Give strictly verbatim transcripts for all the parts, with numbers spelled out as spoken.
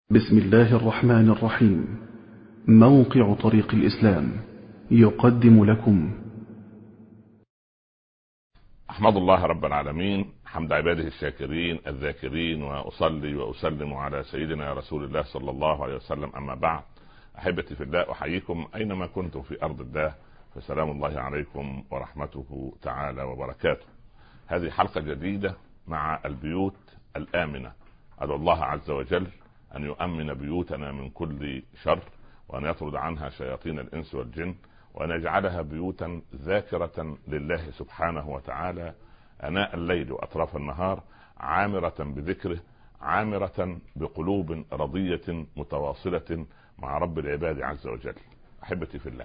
بسم الله الرحمن الرحيم. موقع طريق الإسلام يقدم لكم. أحمد الله رب العالمين حمد عباده الشاكرين الذاكرين، وأصلي وأسلم على سيدنا رسول الله صلى الله عليه وسلم. أما بعد، أحبتي في الله، أحييكم أينما كنتم في أرض الله، فسلام الله عليكم ورحمته تعالى وبركاته. هذه حلقة جديدة مع البيوت الآمنة. أدعو الله عز وجل أن يؤمن بيوتنا من كل شر، وأن يطرد عنها شياطين الإنس والجن، وأن يجعلها بيوتا ذاكرة لله سبحانه وتعالى أناء الليل وأطراف النهار، عامرة بذكره، عامرة بقلوب رضية متواصلة مع رب العباد عز وجل. أحبتي في الله،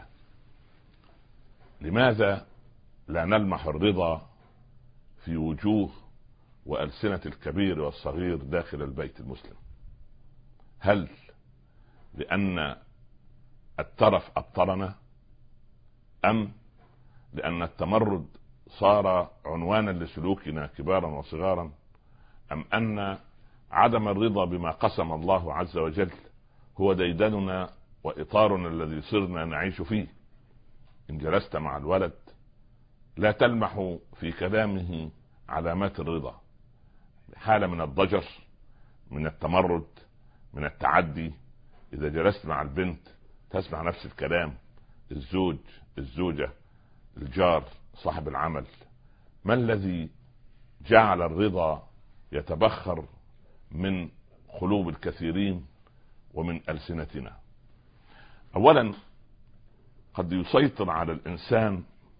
لماذا لا نلمح الرضا في وجوه وألسنة الكبير والصغير داخل البيت المسلم؟ هل لأن الترف أبطرنا، أم لأن التمرد صار عنوانا لسلوكنا كبارا وصغارا، أم أن عدم الرضا بما قسم الله عز وجل هو ديدننا وإطارنا الذي صرنا نعيش فيه؟ إن جلست مع الولد لا تلمح في كلامه علامات الرضا، حالة من الضجر، من التمرد، من التعدي. إذا جلست مع البنت تسمع نفس الكلام، الزوج، الزوجة، الجار، صاحب العمل. ما الذي جعل الرضا يتبخر من قلوب الكثيرين ومن ألسنتنا؟ أولا، قد يسيطر على الإنسان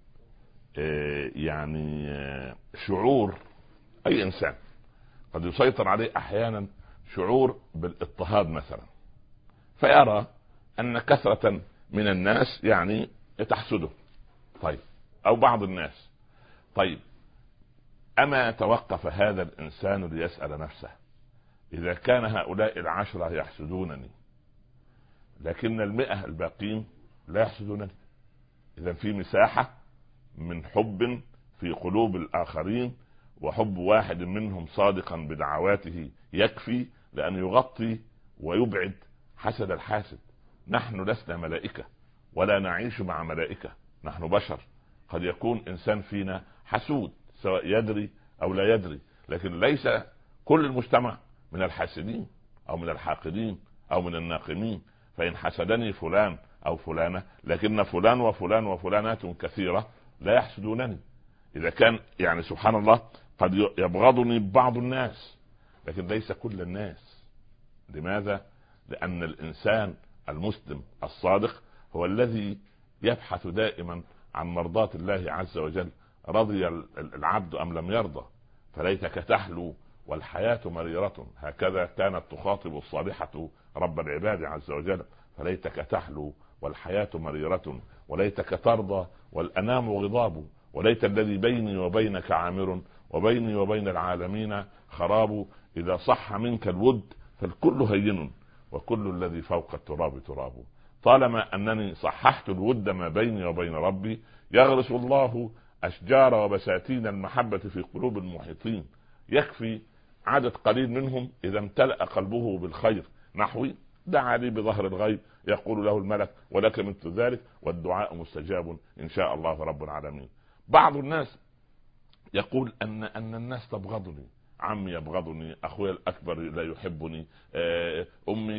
يعني شعور، أي إنسان قد يسيطر عليه أحيانا شعور بالاضطهاد مثلا، فيرى أن كثرة من الناس يعني تحسده، طيب، أو بعض الناس. طيب، أما توقف هذا الإنسان ليسأل نفسه: إذا كان هؤلاء العشرة يحسدونني لكن المئة الباقين لا يحسدونني، إذا في مساحة من حب في قلوب الآخرين، وحب واحد منهم صادقا بدعواته يكفي لأن يغطي ويبعد حسد الحاسد. نحن لسنا ملائكة ولا نعيش مع ملائكة، نحن بشر. قد يكون إنسان فينا حسود سواء يدري أو لا يدري، لكن ليس كل المجتمع من الحاسدين أو من الحاقدين أو من الناقمين. فإن حسدني فلان أو فلانة، لكن فلان وفلان وفلانات كثيرة لا يحسدونني. إذا كان يعني سبحان الله قد يبغضني بعض الناس، لكن ليس كل الناس. لماذا؟ لأن الإنسان المسلم الصادق هو الذي يبحث دائما عن مرضاة الله عز وجل. رضي العبد أم لم يرضى، فليتك تحلو والحياة مريرة. هكذا كانت تخاطب الصالحة رب العباد عز وجل: فليتك تحلو والحياة مريرة، وليتك ترضى والأنام غضاب، وليت الذي بيني وبينك عامر، وبيني وبين العالمين خراب. إذا صح منك الود فالكل هين، وكل الذي فوق التراب تراب. طالما أنني صححت الود ما بيني وبين ربي، يغرس الله أشجار وبساتين المحبة في قلوب المحيطين. يكفي عدد قليل منهم إذا امتلأ قلبه بالخير نحوي: دعا لي بظهر الغيب يقول له الملك ولك مثل ذلك، والدعاء مستجاب إن شاء الله رب العالمين. بعض الناس يقول أن أن الناس تبغضني، عمي يبغضني، أخوي الأكبر لا يحبني، أمي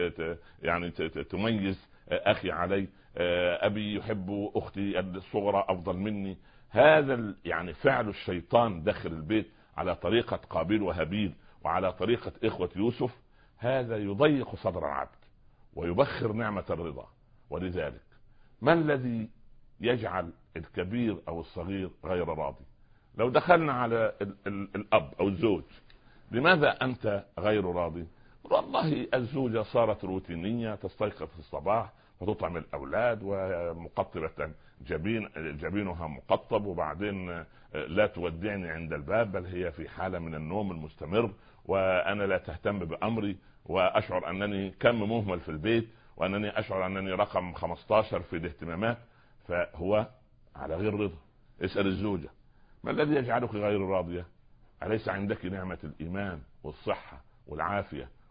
يعني تميز أخي علي، أبي يحب أختي الصغرى أفضل مني. هذا يعني فعل الشيطان داخل البيت على طريقة قابيل وهابيل وعلى طريقة إخوة يوسف. هذا يضيق صدر العبد ويبخر نعمة الرضا. ولذلك ما الذي يجعل الكبير أو الصغير غير راضي؟ لو دخلنا على ال ال الأب أو الزوج: لماذا أنت غير راضي؟ والله الزوجة صارت روتينية، تستيقظ في الصباح وتطعم الأولاد ومقطبة جبين جبينها مقطب، وبعدين لا تودعني عند الباب، بل هي في حالة من النوم المستمر، وأنا لا تهتم بأمري، وأشعر أنني كم مهمل في البيت، وأنني أشعر أنني رقم خمسة عشر في الاهتمامات. فهو على غير رضا. اسأل الزوجة: ما الذي يجعلك غير راضية؟ أليس عندك نعمة الإيمان والصحة والعافية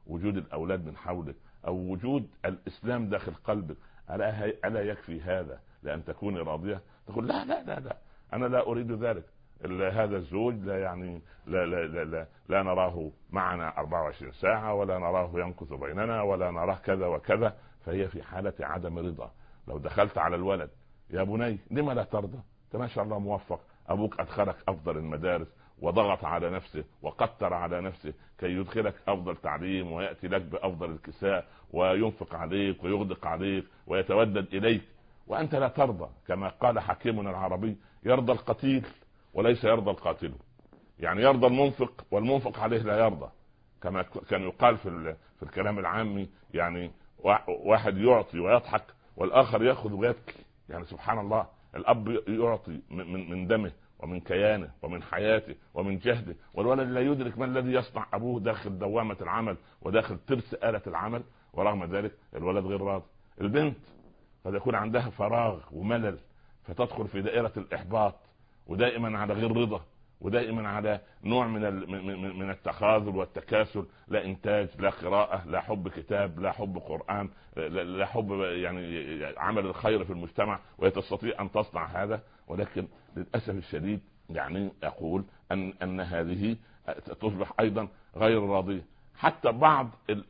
وجود الأولاد من حولك أو وجود الإسلام داخل قلبك، ألا, ألا يكفي هذا لأن تكوني راضية؟ تقول لا لا لا لا أنا لا أريد ذلك، هذا الزوج لا يعني لا لا لا لا, لا نراه معنا أربعة وعشرين ساعة، ولا نراه ينكث بيننا، ولا نراه كذا وكذا. فهي في حالة عدم رضا. لو دخلت على الولد يا بني لما لا ترضى؟ انت ما شاء الله موفق، ابوك ادخلك افضل المدارس وضغط على نفسه وقتر على نفسه كي يدخلك افضل تعليم، وياتي لك بافضل الكساء وينفق عليك ويغدق عليك ويتودد اليك، وانت لا ترضى. كما قال حكيمنا العربي: يرضى القتيل وليس يرضى القاتل. يعني يرضى المنفق والمنفق عليه لا يرضى. كما كان يقال في في الكلام العامي، يعني واحد يعطي ويضحك والاخر ياخذ ويبكي. يعني سبحان الله، الاب يعطي من من دمه ومن كيانه ومن حياته ومن جهده، والولد لا يدرك ما الذي يصنع ابوه داخل دوامه العمل وداخل ترس آلة العمل، ورغم ذلك الولد غير راضي. البنت قد يكون عندها فراغ وملل فتدخل في دائرة الإحباط، ودائما على غير رضا، ودائما على نوع من من التخاذل والتكاسل. لا إنتاج، لا قراءة، لا حب كتاب، لا حب قرآن، لا حب يعني عمل الخير في المجتمع، وتستطيع أن تصنع هذا. ولكن للأسف الشديد يعني أقول أن أن هذه تصبح أيضا غير راضية. حتى بعض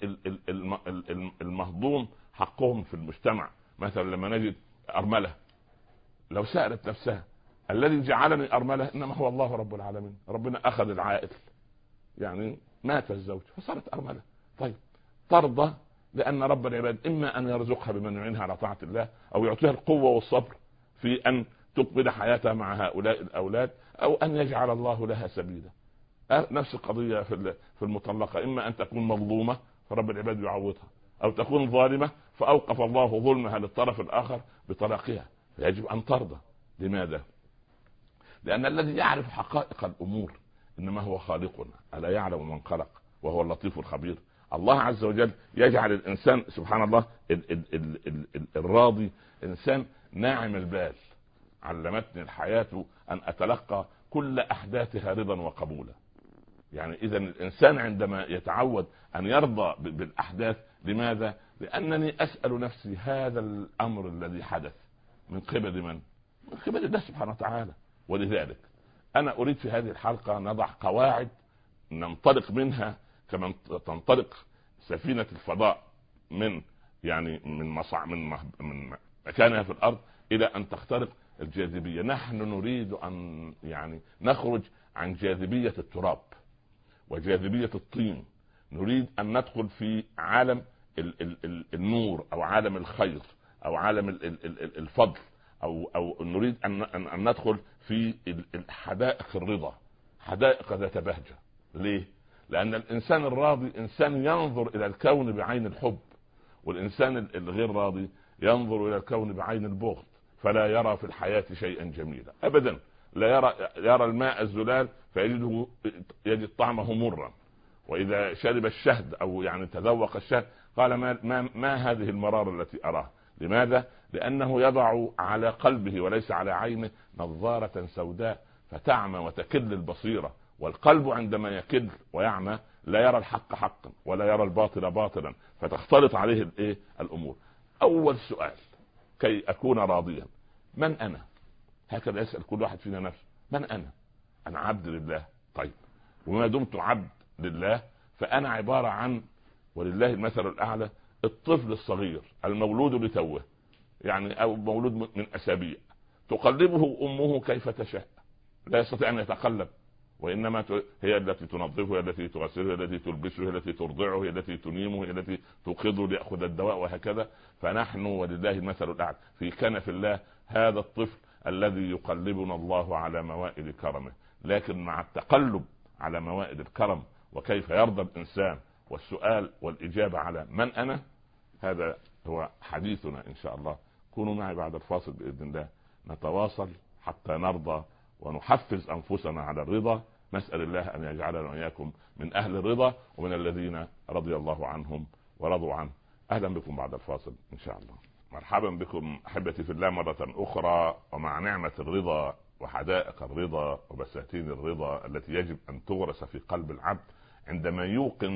المهضوم حقهم في المجتمع، مثلا لما نجد أرملة لو سألت نفسها: الذي جعلني أرملة إنما هو الله رب العالمين، ربنا أخذ العائل، يعني مات الزوج فصارت أرملة. طيب ترضى لأن رب العباد إما أن يرزقها بمن يعينها على طاعة الله، أو يعطيها القوة والصبر في أن تقبل حياتها مع هؤلاء الأولاد، أو أن يجعل الله لها سبيلا. نفس القضية في المطلقة، إما أن تكون مظلومة فرب العباد يعوضها، أو تكون ظالمة فأوقف الله ظلمها للطرف الآخر بطلاقها. يجب أن ترضى. لماذا؟ لأن الذي يعرف حقائق الأمور إنما هو خالقنا، ألا يعلم من خلق وهو اللطيف الخبير. الله عز وجل يجعل الإنسان سبحان الله ال ال ال ال ال الراضي إنسان ناعم البال. علمتني الحياة أن أتلقى كل أحداثها رضا وقبولا. يعني إذا الإنسان عندما يتعود أن يرضى بالأحداث، لماذا؟ لأنني أسأل نفسي: هذا الأمر الذي حدث من قبل من؟ من قبل الله سبحانه وتعالى. ولذلك أنا أريد في هذه الحلقة نضع قواعد ننطلق منها كما تنطلق سفينة الفضاء من يعني من مصع من من مكانها في الأرض إلى أن تخترق الجاذبية. نحن نريد أن يعني نخرج عن جاذبية التراب وجاذبية الطين، نريد أن ندخل في عالم ال ال ال النور، أو عالم الخير، أو عالم ال ال ال الفضل، أو أو نريد أن أن ندخل في حدائق الرضا، حدائق ذات بهجة. ليه؟ لأن الإنسان الراضي إنسان ينظر إلى الكون بعين الحب، والإنسان الغير راضي ينظر إلى الكون بعين البغض، فلا يرى في الحياة شيئا جميلا أبدا. لا يرى يرى الماء الزلال فيجده يجد طعمه مرا، وإذا شرب الشهد أو يعني تذوق الشهد قال ما, ما, ما هذه المرارة التي أراها. لماذا؟ لأنه يضع على قلبه وليس على عينه نظارة سوداء فتعمى وتكل البصيرة. والقلب عندما يكل ويعمى لا يرى الحق حقا ولا يرى الباطل باطلا، فتختلط عليه الايه الأمور. أول سؤال كي أكون راضيا: من أنا؟ هكذا يسأل كل واحد فينا نفسه: من أنا؟ أنا عبد لله. طيب، وما دمت عبد لله فأنا عبارة عن، ولله المثل الأعلى، الطفل الصغير المولود لتوه، يعني أو مولود من أسابيع، تقلبه أمه كيف تشاء، لا يستطيع أن يتقلب، وإنما هي التي تنظفه، هي التي تغسله، هي التي تلبسه، هي التي ترضعه، هي التي تنيمه، هي التي توقظه ليأخذ الدواء، وهكذا. فنحن ولله المثل الأعلى في كنف الله هذا الطفل الذي يقلبنا الله على موائد كرمه. لكن مع التقلب على موائد الكرم وكيف يرضى الإنسان والسؤال والإجابة على من أنا، هذا هو حديثنا إن شاء الله. كونوا معي بعد الفاصل بإذن الله، نتواصل حتى نرضى ونحفز أنفسنا على الرضا. نسأل الله أن يجعلنا وإياكم من أهل الرضا ومن الذين رضي الله عنهم ورضوا عنه. أهلا بكم بعد الفاصل إن شاء الله. مرحبا بكم أحبتي في الله مرة أخرى، ومع نعمة الرضا وحدائق الرضا وبساتين الرضا التي يجب أن تغرس في قلب العبد عندما يوقن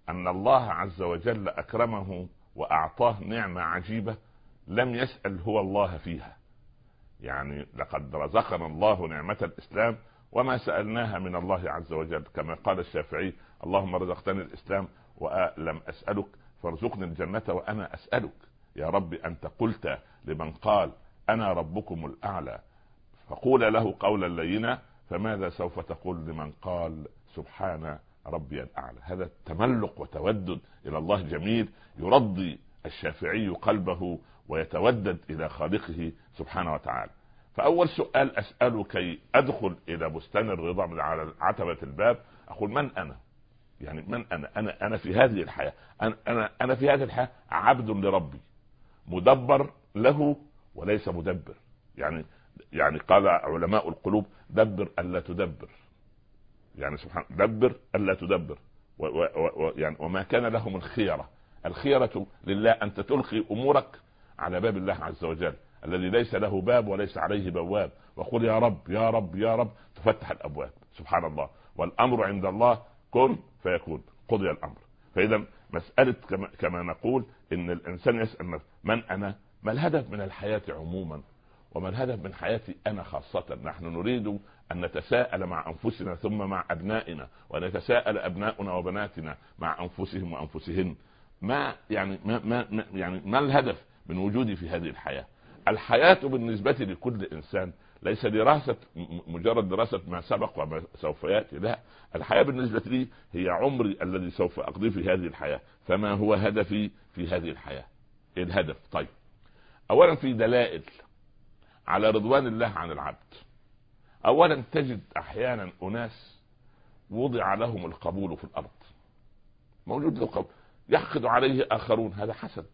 ان الله عز وجل اكرمه واعطاه نعمة عجيبة لم يسأل هو الله فيها. يعني لقد رزقنا الله نعمة الاسلام وما سألناها من الله عز وجل، كما قال الشافعي: اللهم رزقتني الاسلام ولم اسألك فارزقني الجنة وانا اسألك. يا رب انت قلت لمن قال انا ربكم الاعلى فقول له قولا لينا، فماذا سوف تقول لمن قال سبحان ربي الاعلى؟ هذا تملق وتودد الى الله جميل يرضي الشافعي قلبه ويتودد الى خالقه سبحانه وتعالى. فاول سؤال اساله كي ادخل الى بستان الرضا من على عتبة الباب، اقول: من انا؟ يعني من انا؟ انا انا في هذه الحياة، انا انا انا في هذه الحياة عبد لربي مدبر له وليس مدبر. يعني يعني قال علماء القلوب: دبر الا تدبر. يعني سبحان دبر الا تدبر. و و و يعني وما كان له من خيرة. الخيرة لله، انت تلقي امورك على باب الله عز وجل الذي ليس له باب وليس عليه بواب، وقل يا رب يا رب يا رب تفتح الابواب. سبحان الله. والامر عند الله كن فيكون، قضي الامر. فاذا مسألة كما, كما نقول ان الانسان يسأل من انا، ما الهدف من الحياة عموما وما الهدف من حياتي انا خاصة. نحن نريد ان نتساءل مع انفسنا ثم مع ابنائنا، ونتساءل ابناؤنا وبناتنا مع انفسهم وانفسهن. ما يعني ما, ما يعني ما الهدف من وجودي في هذه الحياة؟ الحياة بالنسبة لكل انسان ليس دراسة مجرد دراسة ما سبق وما سوف يأتي، لا، الحياة بالنسبة لي هي عمري الذي سوف أقضيه في هذه الحياة. فما هو هدفي في هذه الحياة؟ إيه الهدف؟ طيب، أولا في دلائل على رضوان الله عن العبد. أولا تجد أحيانا أناس وضع لهم القبول في الأرض، موجود القبول، يحقد عليه آخرون، هذا حسد.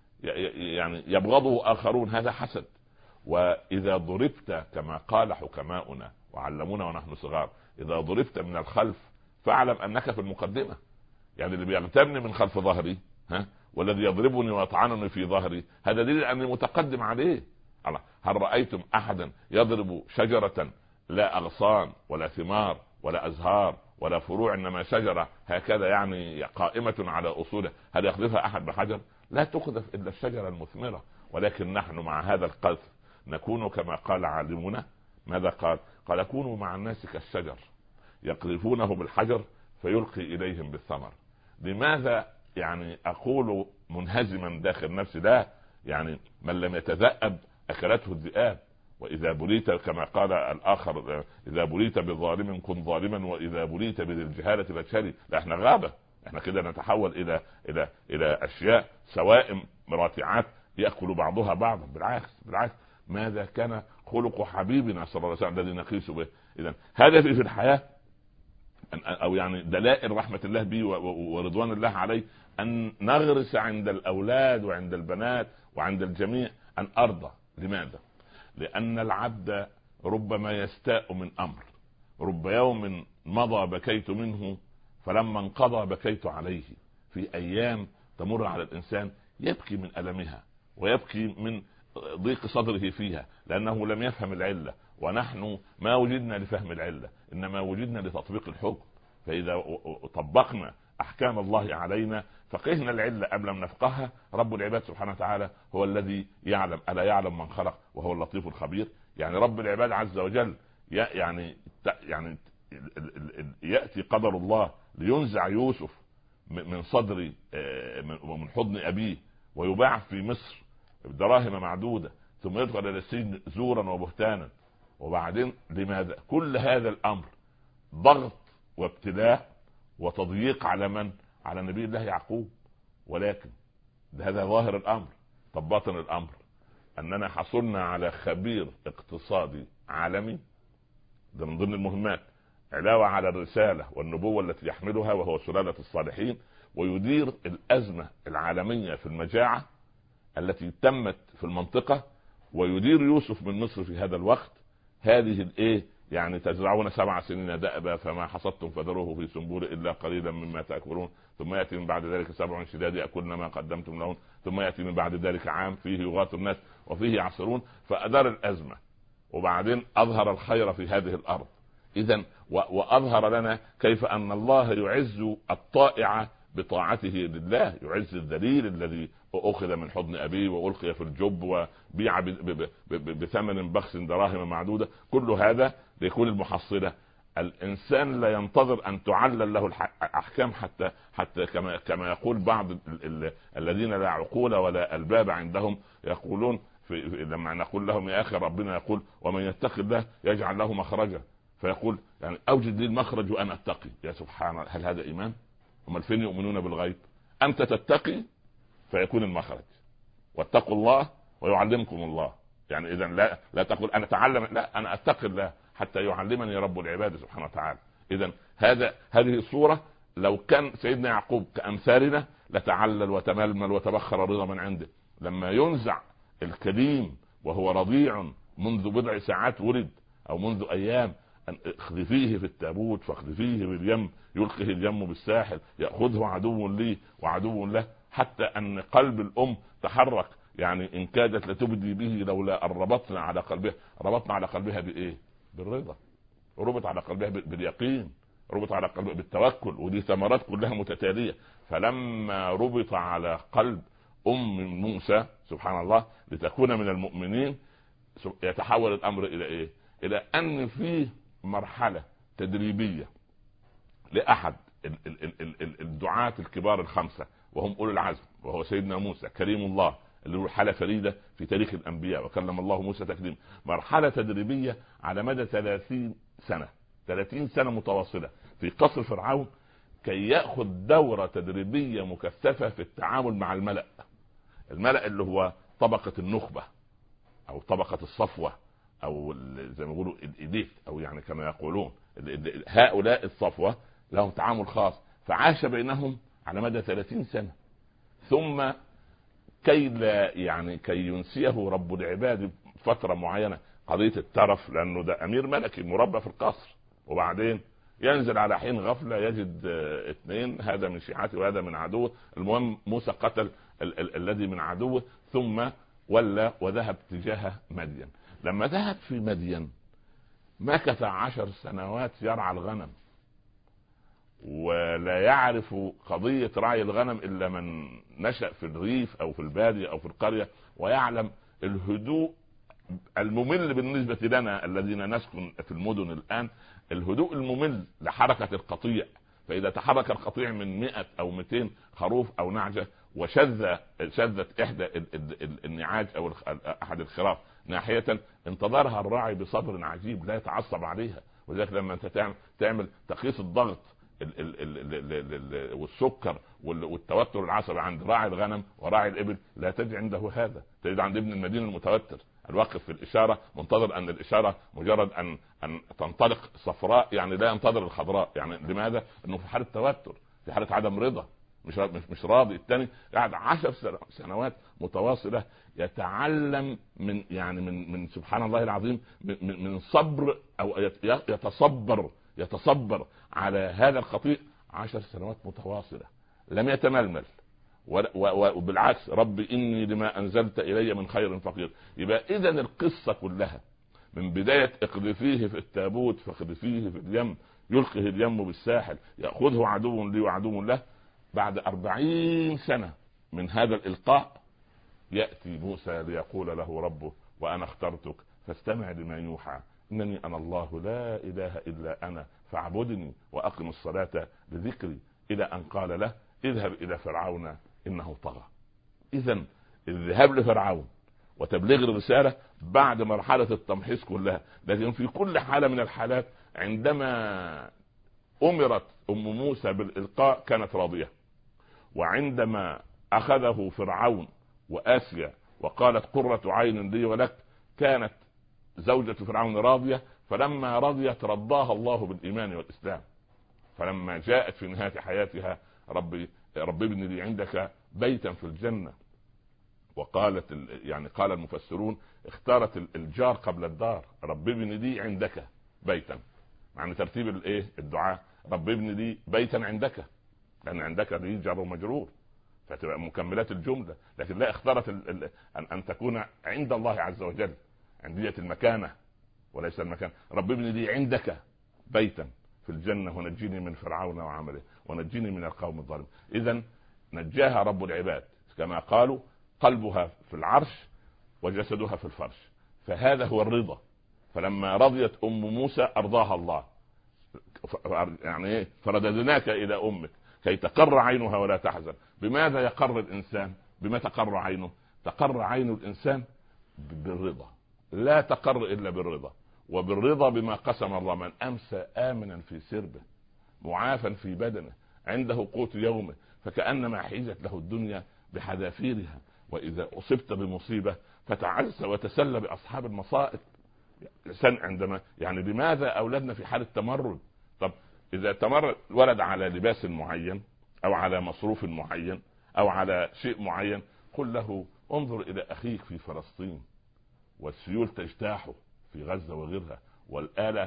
يعني يبغضه آخرون، هذا حسد. وإذا ضربت كما قال حكماؤنا وعلمونا ونحن صغار: إذا ضربت من الخلف فاعلم أنك في المقدمة. يعني اللي بيغتمني من خلف ظهري ها والذي يضربني ويطعنني في ظهري هذا دليل أني متقدم عليه. الله، هل رأيتم أحدا يضرب شجرة لا أغصان ولا ثمار ولا أزهار ولا فروع، إنما شجرة هكذا يعني قائمة على أصولها، هل يقذفها أحد بحجر؟ لا تقذف إلا الشجرة المثمرة. ولكن نحن مع هذا القذف نكون كما قال عالمنا، ماذا قال؟ قال: كونوا مع الناس كالشجر يقذفونه بالحجر فيلقي إليهم بالثمر. لماذا يعني أقول منهزما داخل نفسي؟ لا، يعني من لم يتذأب أكلته الذئاب. وإذا بليت كما قال الآخر: إذا بليت بالظالم كن ظالما، وإذا بليت بذي الجهالة فاجهلي. لا، احنا غابة، احنا كده نتحول إلى إلى إلى أشياء سوائم مراتعات يأكل بعضها بعضا. بالعكس بالعكس، ماذا كان خلق حبيبنا صلى الله عليه وسلم الذي نقيس به؟ إذن هدفي في الحياة أو يعني دلائل رحمة الله بي ورضوان الله عليه أن نغرس عند الأولاد وعند البنات وعند الجميع أن أرضى. لماذا؟ لأن العبد ربما يستاء من أمر، رب يوم مضى بكيت منه فلما انقضى بكيت عليه. في أيام تمر على الإنسان يبكي من ألمها ويبكي من ضيق صدره فيها لأنه لم يفهم العلة، ونحن ما وجدنا لفهم العلة إنما وجدنا لتطبيق الحكم. فإذا طبقنا أحكام الله علينا فقهنا العلة أم لم نفقهها. رب العباد سبحانه وتعالى هو الذي يعلم، ألا يعلم من خلق وهو اللطيف الخبير. يعني رب العباد عز وجل يعني يعني يأتي قدر الله لينزع يوسف من صدر ومن حضن أبيه ويباع في مصر بدراهم معدودة، ثم يدخل إلى السجن زورا وبهتانا. وبعدين لماذا كل هذا الأمر؟ ضغط وابتلاء وتضييق على من؟ على نبي الله يعقوب. ولكن هذا ظاهر الأمر. طب باطن الأمر أننا حصلنا على خبير اقتصادي عالمي، ده من ضمن المهمات، علاوة على الرسالة والنبوة التي يحملها وهو سلالة الصالحين، ويدير الأزمة العالمية في المجاعة التي تمت في المنطقة، ويدير يوسف من مصر في هذا الوقت. هذه الايه يعني تزرعون سبع سنين دأبا فما حصدتم فذروه في سنبوله إلا قليلا مما تأكلون ثم يأتي من بعد ذلك سبع شداد يأكلن ما قدمتم لهم ثم يأتي من بعد ذلك عام فيه يغاث الناس وفيه يعصرون. فأدار الأزمة وبعدين أظهر الخير في هذه الأرض. إذن وأظهر لنا كيف أن الله يعز الطائع بطاعته لله، يعز الذليل الذي اخذ من حضن ابيه والقي في الجب وبيع بثمن بخس دراهم معدوده. كل هذا ليكون المحصله. الانسان لا ينتظر ان تعلل له الاحكام حتى حتى كما كما يقول بعض ال ال الذين لا عقول ولا الباب عندهم، يقولون في لما نقول لهم يا اخي ربنا يقول ومن يتق الله يجعل له مخرجا، فيقول يعني اوجد لي المخرج وانا اتقي. يا سبحان الله، هل هذا ايمان؟ هم الفين يؤمنون بالغيب؟ انت تتقي فيكون المخرج، واتقوا الله ويعلمكم الله. يعني اذا لا لا تقول انا اتعلم، لا انا اتقي الله حتى يعلمني رب العباد سبحانه وتعالى. اذا هذا هذه الصوره لو كان سيدنا يعقوب كامثالنا لتعلل وتململ وتبخر رضا من عنده. لما ينزع الكليم وهو رضيع منذ بضع ساعات ولد او منذ ايام، اخذفيه في التابوت فاخذفيه باليم يلقه اليم بالساحل ياخذه عدو لي وعدو له، حتى ان قلب الام تحرك. يعني ان كادت لتبدي به لولا ان ربطنا على قلبها. ربطنا على قلبها بايه؟ بالرضا. ربط على قلبها باليقين، ربط على قلبها بالتوكل، ودي ثمرات كلها متتاليه. فلما ربط على قلب ام موسى سبحان الله لتكون من المؤمنين، يتحول الامر الى ايه؟ الى ان فيه مرحله تدريبيه لاحد الدعاة الكبار الخمسه وهم اولو العزم، وهو سيدنا موسى كريم الله اللي هو حالة فريدة في تاريخ الأنبياء، وكلم الله موسى تكليما. مرحلة تدريبية على مدى ثلاثين سنة، ثلاثين سنة متواصلة في قصر فرعون، كي يأخذ دورة تدريبية مكثفة في التعامل مع الملأ. الملأ اللي هو طبقة النخبة أو طبقة الصفوة أو زي ما يقولوا الإليت، أو يعني كما يقولون هؤلاء الصفوة لهم تعامل خاص، فعاش بينهم على مدى ثلاثين سنة. ثم كي لا يعني كي ينسيه رب العباد فترة معينة قضية الترف، لأنه ده أمير ملكي مربى في القصر، وبعدين ينزل على حين غفلة يجد اثنين، هذا من شيعته وهذا من عدوه. المهم موسى قتل ال- ال- الذي من عدوه، ثم ولى وذهب تجاه مدين. لما ذهب في مدين مكث عشر سنوات يرعى الغنم، ولا يعرف قضية رعي الغنم إلا من نشأ في الريف أو في البادية أو في القرية، ويعلم الهدوء الممل بالنسبة لنا الذين نسكن في المدن الآن، الهدوء الممل لحركة القطيع. فإذا تحرك القطيع من مئة أو مئتين خروف أو نعجة وشذ شذت إحدى النعاج أو أحد الخراف ناحية، انتظرها الراعي بصبر عجيب لا يتعصب عليها. وذلك لما أنت تعمل تقيس الضغط ال ال ال ال ال والسكر والتوتر العصبي عند راعي الغنم وراعي الإبل، لا تجد عنده هذا. تجد عند ابن المدينة المتوتر الواقف في الإشارة منتظر أن الإشارة مجرد أن أن تنطلق صفراء، يعني لا ينتظر الخضراء. يعني لماذا؟ إنه في حالة توتر، في حالة عدم رضا، مش مش مش راضي. الثاني قاعد عشر سنوات متواصلة يتعلم من يعني من من سبحان الله العظيم من من صبر أو يتصبر يتصبر على هذا الخطيئ عشر سنوات متواصلة لم يتململ، وبالعكس رب إني لما أنزلت إلي من خير فقير. يبقى إذن القصة كلها من بداية اقذفيه في التابوت فاقذفيه في اليم يلقه اليم بالساحل يأخذه عدو لي وعدو له، بعد أربعين سنة من هذا الإلقاء يأتي موسى ليقول له ربه وأنا اخترتك فاستمع لما يوحى إنني أنا الله لا إله إلا أنا فاعبدني وأقم الصلاة لذكري، إلى أن قال له اذهب إلى فرعون إنه طغى. إذن الذهاب لفرعون وتبليغ الرسالة بعد مرحلة التمحيص كلها. لكن في كل حالة من الحالات عندما أمرت أم موسى بالإلقاء كانت راضية، وعندما أخذه فرعون وآسيا وقالت قرة عين لي ولك كانت زوجة فرعون راضية. فلما رضيت رضاها الله بالإيمان والإسلام. فلما جاءت في نهاية حياتها ربي ربي ابن لي عندك بيتا في الجنة، وقالت يعني قال المفسرون اختارت الجار قبل الدار، ربي ابن لي عندك بيتا، معنى ترتيب الايه الدعاء ربي ابن لي بيتا عندك، لأن عندك دي جار ومجرور فتبقى مكملات الجملة. لكن لا اختارت ال ال أن, أن تكون عند الله عز وجل، عندية المكانة وليس المكان. ربي ابن لي عندك بيتا في في الجنة ونجيني من فرعون وعمله ونجيني من القوم الظالمين. إذن نجاها رب العباد كما قالوا قلبها في العرش وجسدها في الفرش، فهذا هو الرضا. فلما رضيت أم موسى أرضاها الله، يعني إيه؟ فرددناك إلى أمك كي تقر عينها ولا تحزن. بماذا يقر الإنسان؟ بما تقر عينه؟ تقر عين الإنسان بالرضا، لا تقر إلا بالرضا، وبالرضا بما قسم الله. من أمسى آمنا في سربه معافا في بدنه عنده قوت يومه فكأنما حيزت له الدنيا بحذافيرها. وإذا أصبت بمصيبة فتعز وتسلى بأصحاب المصائب. عندما يعني لماذا أولادنا في حالة تمرد؟ طب إذا تمرد ولد على لباس معين أو على مصروف معين أو على شيء معين، قل له انظر إلى أخيك في فلسطين والسيول تجتاحه في غزة وغيرها والآلة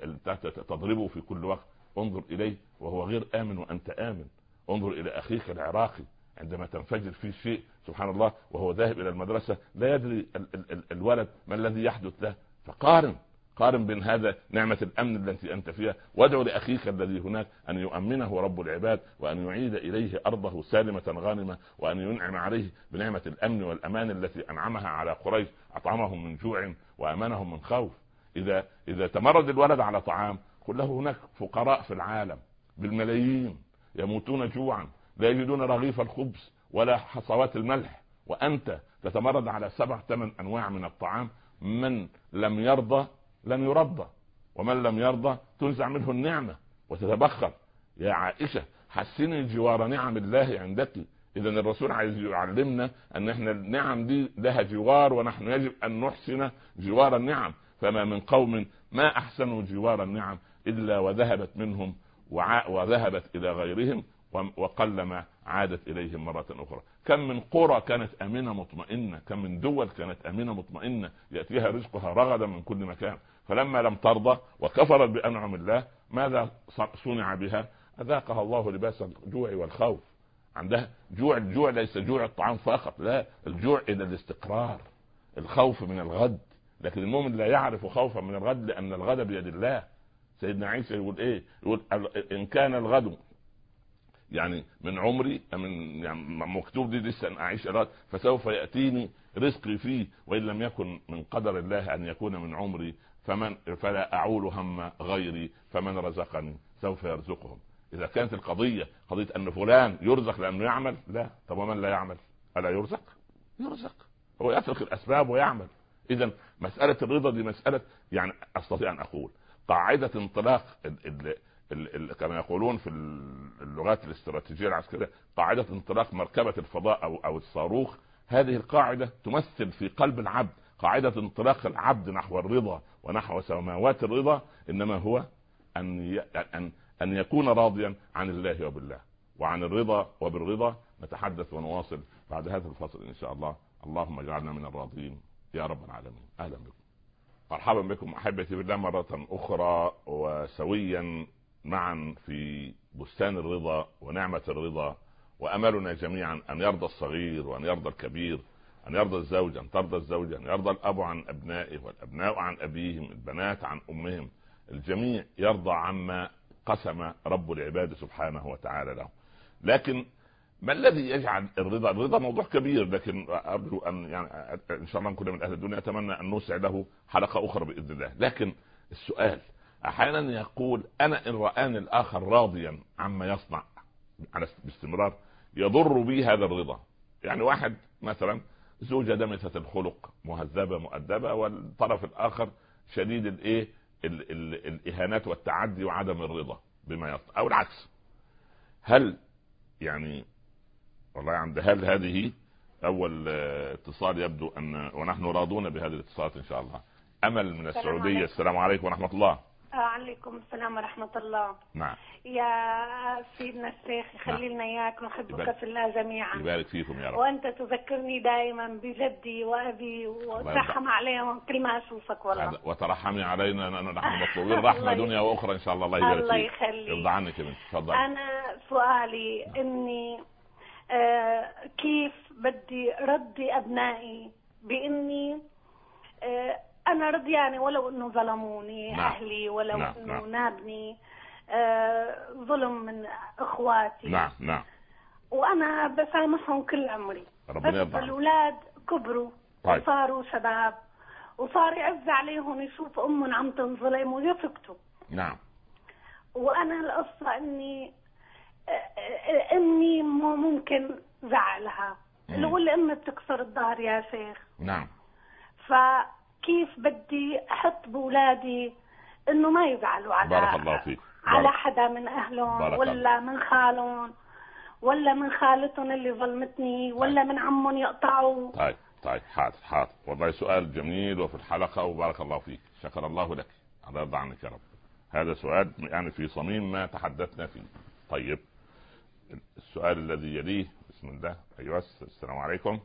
تضربه في كل وقت، انظر إليه وهو غير آمن وأنت آمن. انظر إلى أخيك العراقي عندما تنفجر فيه شيء سبحان الله وهو ذاهب إلى المدرسة لا يدري ال ال ال الولد ما الذي يحدث له. فقارن قارن بين هذا نعمة الأمن التي أنت فيها وادعو لأخيك الذي هناك أن يؤمنه رب العباد وأن يعيد إليه أرضه سالمة غانمة وأن ينعم عليه بنعمة الأمن والأمان التي أنعمها على قريش، أطعمهم من جوع وأمنهم من خوف. إذا إذا تمرد الولد على طعام قل له هناك فقراء في العالم بالملايين يموتون جوعا لا يجدون رغيف الخبز ولا حصوات الملح، وأنت تتمرد على سبع ثمان أنواع من الطعام. من لم يرضى لن يرضى، ومن لم يرضى تنزع منه النعمة وتتبخر. يا عائشة حسني جوار نعم الله عندك. إذن الرسول عايز يعلمنا أن احنا النعم دي لها جوار ونحن يجب أن نحسن جوار النعم. فما من قوم ما أحسنوا جوار النعم إلا وذهبت منهم وذهبت إلى غيرهم وقلما عادت إليهم مرة أخرى. كم من قرى كانت آمنة مطمئنة، كم من دول كانت آمنة مطمئنة يأتيها رزقها رغدا من كل مكان، فلما لم ترضى وكفرت بأنعم الله ماذا صنع بها؟ أذاقها الله لباس الجوع والخوف. عندها جوع، الجوع ليس جوع الطعام فقط، لا، الجوع إلى الاستقرار، الخوف من الغد. لكن المؤمن لا يعرف خوفا من الغد لأن الغد بيد الله. سيدنا عيسى يقول إيه؟ يقول إن كان الغد يعني من عمري من يعني مكتوب لي لسه أن أعيش الغد فسوف يأتيني رزقي فيه، وإن لم يكن من قدر الله أن يكون من عمري فمن فلا أعول هم غيري فمن رزقني سوف يرزقهم. إذا كانت القضية قضية أن فلان يرزق لأنه يعمل، لا، طب ومن لا يعمل ألا يرزق؟ يرزق، هو يترك الأسباب ويعمل. إذن مسألة الرضا دي مسألة يعني أستطيع أن أقول قاعدة انطلاق ال ال ال ال كما يقولون في اللغات الاستراتيجية العسكرية قاعدة انطلاق مركبة الفضاء أو أو الصاروخ. هذه القاعدة تمثل في قلب العبد قاعدة انطلاق العبد نحو الرضا ونحو سماوات الرضا، إنما هو أن أن أن يكون راضيا عن الله وبالله. وعن الرضا وبالرضا نتحدث ونواصل بعد هذا الفصل إن شاء الله. اللهم اجعلنا من الراضين يا رب العالمين. أهلا بكم، مرحبا بكم أحبتي بالله مرة أخرى وسويا معا في بستان الرضا ونعمة الرضا. وأملنا جميعا أن يرضى الصغير وأن يرضى الكبير، أن يرضى الزوج أن ترضى الزوجة، أن يرضى الأب عن أبنائه والأبناء عن أبيهم، البنات عن أمهم، الجميع يرضى عما قسم رب العباد سبحانه وتعالى له. لكن ما الذي يجعل الرضا؟ الرضا موضوع كبير، لكن أرجو أن يعني إن شاء الله نكون من أهل الدنيا، أتمنى أن نوسع له حلقة أخرى بإذن الله. لكن السؤال أحيانا يقول أنا إن رآني الآخر راضيا عما يصنع على باستمرار يضر بي هذا الرضا. يعني واحد مثلا زوجة دمثة الخلق مهذبة مؤدبة والطرف الآخر شديد الإيه ال ال الإهانات والتعدي وعدم الرضا بما يصنع، أو العكس. هل يعني والله عند هل هذه أول اتصال يبدو أن ونحن راضون بهذه الاتصالات إن شاء الله. أمل من السعودية. عليكم. السلام عليكم ورحمة الله. عليكم السلام ورحمة الله. نعم يا سيدنا الشيخ يخلي لنا إياك ونحبك في الله جميعا. يبارك فيكم يا رب. وأنت تذكرني دائما بجدي وأبي وترحم عليهم كل ما أشوفك والله. وترحمي علينا نحن مطلوبين رحمة دنيا وأخرى إن شاء الله. الله يبارك الله فيك. يخليك. يرضى عنك يا بنت. تفضل. أنا سؤالي إني آه كيف بدي ردي أبنائي بإني آه أنا رضياني ولو إنه ظلموني. نعم. أهلي ولو نعم. إنه نعم. نابني آه ظلم من اخواتي. نعم نعم. وانا بسامحهم كل عمري. ربنا بس يرضى. الاولاد كبروا طيب. وصاروا شباب وصار يعز عليهم يشوف امهم عم تنظلم ويسكتوا. نعم. وانا القصه اني امي مو ممكن زعلها، لو الام بتكسر الظهر يا شيخ. نعم. فكيف بدي احط باولادي انه ما يزعلوا على بارك الله فيك. على حدا من اهلهم ولا الله. من خالهم ولا من خالتهم اللي ظلمتني ولا من عمهم يقطعوا. طيب طيب حاضر حاضر. والله سؤال جميل وفي الحلقة، وبارك الله فيك، شكر الله لك، الله يرضى عنك يا رب. هذا سؤال يعني في صميم ما تحدثنا فيه. طيب السؤال الذي يليه، بسم الله. ايوه السلام عليكم.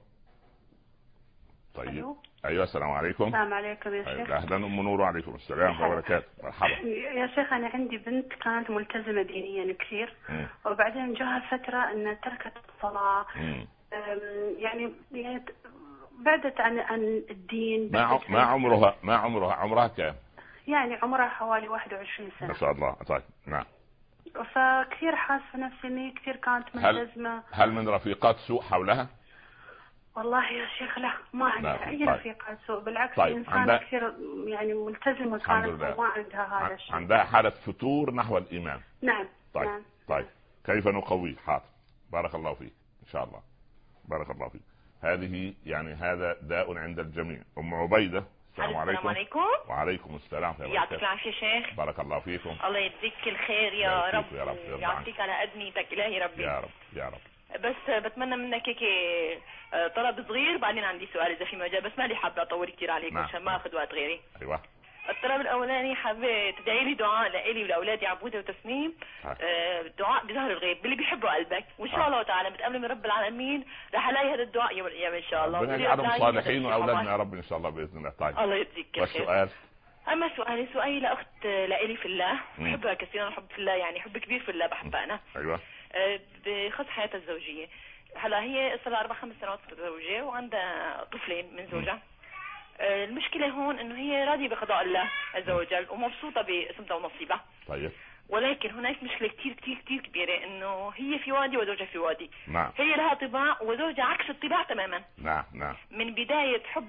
طيب أيوه, أيوة السلام عليكم. السلام عليكم يا شيخ. اهلا ام نور، وعليكم السلام ورحمه الله وبركاته. مرحبا يا شيخ. انا عندي بنت كانت ملتزمه دينيا كثير، وبعدين جاها فتره انها تركت الصلاه، يعني يعني بعدت عن عن الدين. ما ما عمرها ما عمرها عمرها كام؟ يعني عمرها حوالي واحد وعشرين سنه. ما شاء الله. طيب نعم. فكثير حاسه نفسي اني كثير كانت ملتزمه. هل, هل من رفيقات سوء حولها؟ والله يا شيخ لا، ما عندها اي رفيقات سوء، بالعكس طيب. انسانه عندها... كثير يعني ملتزمه كانت، وما عندها هذا الشيء. عندها حاله فتور نحو الايمان. نعم. طيب نعم. طيب كيف نقويه؟ حاضر. بارك الله فيك ان شاء الله. بارك الله فيك. هذه يعني هذا داء عند الجميع. ام عبيده السلام عليكم. السلام عليكم. وعليكم السلام. يعطيك العافيه شيخ. بارك الله فيكم. الله يديك الخير يا رب. يا رب يعطيك على ادميتك الهي ربي. يا رب يا رب. بس بتمنى منك هيك طلب صغير، بعدين عندي سؤال اذا في مجال، بس ما لي حابه اطول كثير عليكم عشان ما اخذ وقت غيري. ايوه. الطلب الاولاني حابه تدعي لي دعاء لإلي ولاولادي عبوده وتسنيم، آه دعاء بظهر الغيب باللي بيحبوا قلبك، وان شاء الله تعالى متامله من رب العالمين رح الاقي هذا الدعاء يوم القيامه ان شاء الله. ربنا يجعلهم صالحين واولادنا يا رب ان شاء الله باذن الله. طيب الله يجزيك الخير. والسؤال؟ اما سؤالي سؤالي لاخت لإلي في الله، بحبها كثيرا، حب في الله يعني حب كبير في الله، بحبها انا. ايوه. آه بخص حياتها الزوجيه. هلا هي صار لها اربع خمس سنوات متزوجه وعندها طفلين من زوجها. آه المشكله هون انه هي راضيه بقضاء الله عز وجل ومبسوطه باسمها ونصيبها. طيب. ولكن هناك مشكله كثير كثير كثير كبيره، انه هي في وادي وزوجها في وادي. نعم. هي لها طباع وزوجها عكس الطباع تماما. نعم نعم. من بدايه حب